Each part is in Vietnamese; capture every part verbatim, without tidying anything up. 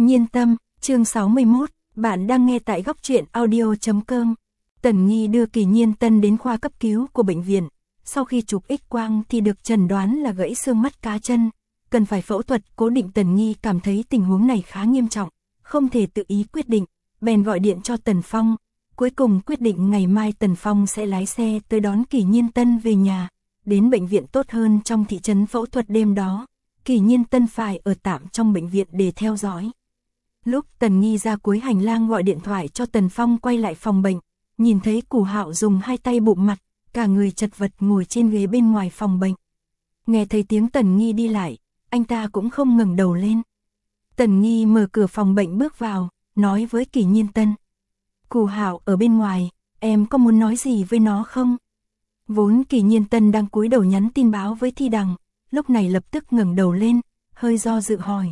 Nhiên tâm, chương sáu mươi mốt, bạn đang nghe tại góc truyện audio chấm com. Tần Nghi đưa Kỳ Nhiên Tân đến khoa cấp cứu của bệnh viện. Sau khi chụp X quang thì được chẩn đoán là gãy xương mắt cá chân, cần phải phẫu thuật cố định. Tần Nghi cảm thấy tình huống này khá nghiêm trọng, không thể tự ý quyết định, bèn gọi điện cho Tần Phong. Cuối cùng quyết định ngày mai Tần Phong sẽ lái xe tới đón Kỳ Nhiên Tân về nhà, đến bệnh viện tốt hơn trong thị trấn phẫu thuật. Đêm đó, Kỳ Nhiên Tân phải ở tạm trong bệnh viện để theo dõi. Lúc Tần Nghi ra cuối hành lang gọi điện thoại cho Tần Phong quay lại phòng bệnh, nhìn thấy Cù Hạo dùng hai tay bụm mặt, cả người chật vật ngồi trên ghế bên ngoài phòng bệnh. Nghe thấy tiếng Tần Nghi đi lại, anh ta cũng không ngẩng đầu lên. Tần Nghi mở cửa phòng bệnh bước vào, nói với Kỳ Nhiên Tân: Cù Hạo ở bên ngoài, em có muốn nói gì với nó không? Vốn Kỳ Nhiên Tân đang cúi đầu nhắn tin báo với Thi Đằng, lúc này lập tức ngẩng đầu lên, hơi do dự hỏi: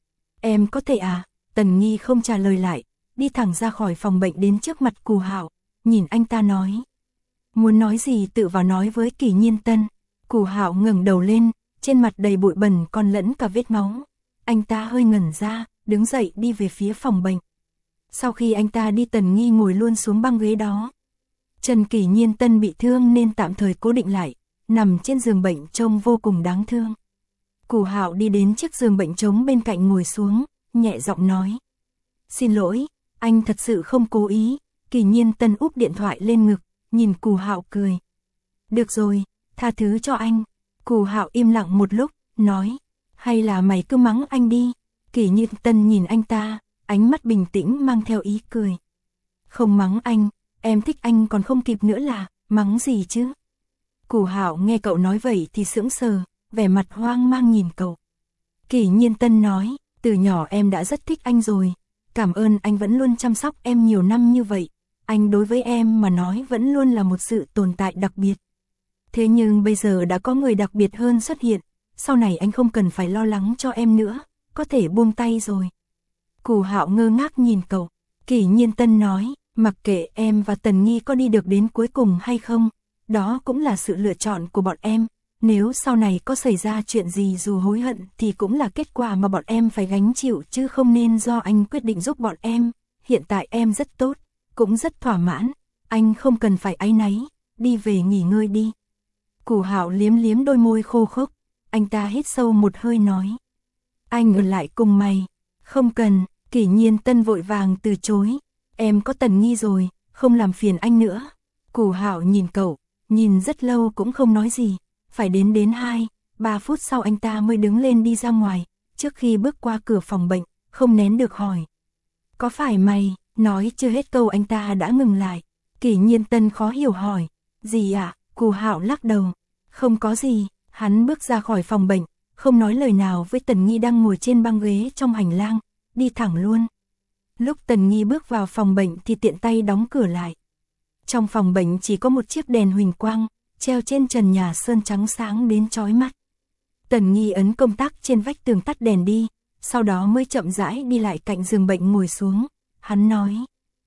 Em có thể à? Tần Nghi không trả lời lại, đi thẳng ra khỏi phòng bệnh đến trước mặt Cù Hạo, nhìn anh ta nói: Muốn nói gì tự vào nói với Kỳ Nhiên Tân. Cù Hạo ngẩng đầu lên, trên mặt đầy bụi bẩn còn lẫn cả vết máu. Anh ta hơi ngẩn ra, đứng dậy đi về phía phòng bệnh. Sau khi anh ta đi, Tần Nghi ngồi luôn xuống băng ghế đó. Trần Kỳ Nhiên Tân bị thương nên tạm thời cố định lại, nằm trên giường bệnh trông vô cùng đáng thương. Cù Hạo đi đến chiếc giường bệnh trống bên cạnh ngồi xuống, nhẹ giọng nói: Xin lỗi, anh thật sự không cố ý. Kỳ Nhiên Tân úp điện thoại lên ngực, nhìn Cù Hạo cười: Được rồi, tha thứ cho anh. Cù Hạo im lặng một lúc, nói: Hay là mày cứ mắng anh đi. Kỳ Nhiên Tân nhìn anh ta, ánh mắt bình tĩnh mang theo ý cười: Không mắng anh, em thích anh còn không kịp nữa là, mắng gì chứ? Cù Hạo nghe cậu nói vậy thì sững sờ, vẻ mặt hoang mang nhìn cậu. Kỳ Nhiên Tân nói: Từ nhỏ em đã rất thích anh rồi, cảm ơn anh vẫn luôn chăm sóc em nhiều năm như vậy. Anh đối với em mà nói vẫn luôn là một sự tồn tại đặc biệt. Thế nhưng bây giờ đã có người đặc biệt hơn xuất hiện, sau này anh không cần phải lo lắng cho em nữa, có thể buông tay rồi. Cù Hạo ngơ ngác nhìn cậu. Kỳ Nhiên Tân nói: Mặc kệ em và Tần Nghi có đi được đến cuối cùng hay không, đó cũng là sự lựa chọn của bọn em. Nếu sau này có xảy ra chuyện gì dù hối hận thì cũng là kết quả mà bọn em phải gánh chịu, chứ không nên do anh quyết định giúp bọn em. Hiện tại em rất tốt, cũng rất thỏa mãn, anh không cần phải áy náy, đi về nghỉ ngơi đi. Cù Hạo liếm liếm đôi môi khô khốc, anh ta hít sâu một hơi nói: Anh ở lại cùng mày. Không cần. Kỳ Nhiên Tân vội vàng từ chối: Em có Tần Nghi rồi, không làm phiền anh nữa. Cù Hạo nhìn cậu, nhìn rất lâu cũng không nói gì. Phải đến đến hai, ba phút sau anh ta mới đứng lên đi ra ngoài. Trước khi bước qua cửa phòng bệnh, không nén được hỏi: Có phải mày? Nói chưa hết câu anh ta đã ngừng lại. Kỳ Nhiên Tân khó hiểu hỏi: Gì ạ? À? Cù Hạo lắc đầu: Không có gì. Hắn bước ra khỏi phòng bệnh, không nói lời nào với Tần Nghi đang ngồi trên băng ghế trong hành lang, đi thẳng luôn. Lúc Tần Nghi bước vào phòng bệnh thì tiện tay đóng cửa lại. Trong phòng bệnh chỉ có một chiếc đèn huỳnh quang, treo trên trần nhà sơn trắng sáng đến chói mắt. Tần Nghi ấn công tắc trên vách tường tắt đèn đi, sau đó mới chậm rãi đi lại cạnh giường bệnh ngồi xuống. Hắn nói: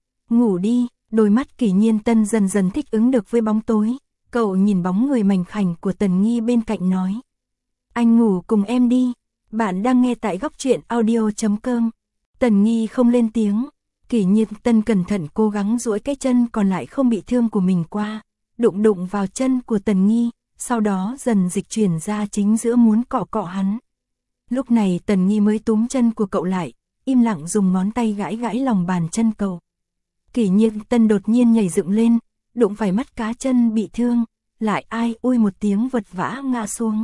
Ngủ đi. Đôi mắt Kỳ Nhiên Tân dần dần thích ứng được với bóng tối. Cậu nhìn bóng người mảnh khảnh của Tần Nghi bên cạnh nói: Anh ngủ cùng em đi. Bạn đang nghe tại góc truyện audio chấm com. Tần Nghi không lên tiếng. Kỳ Nhiên Tân cẩn thận cố gắng duỗi cái chân còn lại không bị thương của mình qua, đụng đụng vào chân của Tần Nghi, sau đó dần dịch chuyển ra chính giữa muốn cọ cọ hắn. Lúc này Tần Nghi mới túm chân của cậu lại, im lặng dùng ngón tay gãi gãi lòng bàn chân cậu. Kỳ Nhiên Tân đột nhiên nhảy dựng lên, đụng phải mắt cá chân bị thương, lại ai ui một tiếng vật vã ngã xuống.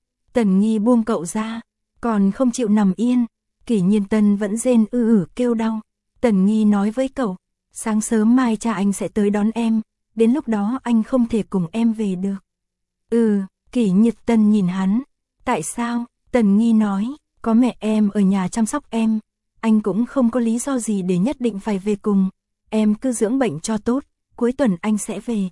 Tần Nghi buông cậu ra, còn không chịu nằm yên. Kỳ Nhiên Tân vẫn rên ư ử kêu đau. Tần Nghi nói với cậu: Sáng sớm mai cha anh sẽ tới đón em, đến lúc đó anh không thể cùng em về được. Ừ. Kỳ Nhiên Tân nhìn hắn. Tại sao? Tần Nghi nói: Có mẹ em ở nhà chăm sóc em, anh cũng không có lý do gì để nhất định phải về cùng. Em cứ dưỡng bệnh cho tốt, cuối tuần anh sẽ về.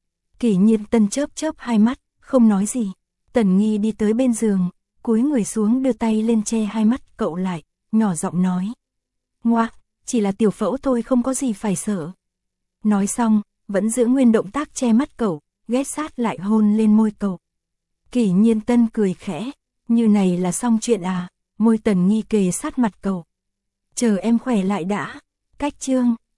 Kỳ Nhiên Tân chớp chớp hai mắt, không nói gì. Tần Nghi đi tới bên giường, cúi người xuống đưa tay lên che hai mắt cậu lại, nhỏ giọng nói: Ngoác, chỉ là tiểu phẫu thôi, không có gì phải sợ. Nói xong, vẫn giữ nguyên động tác che mắt cậu, ghé sát lại hôn lên môi cậu. Kỳ Nhiên Tân cười khẽ: Như này là xong chuyện à? Môi Tần Nghi kề sát mặt cậu. Chờ em khỏe lại đã. Cách chương.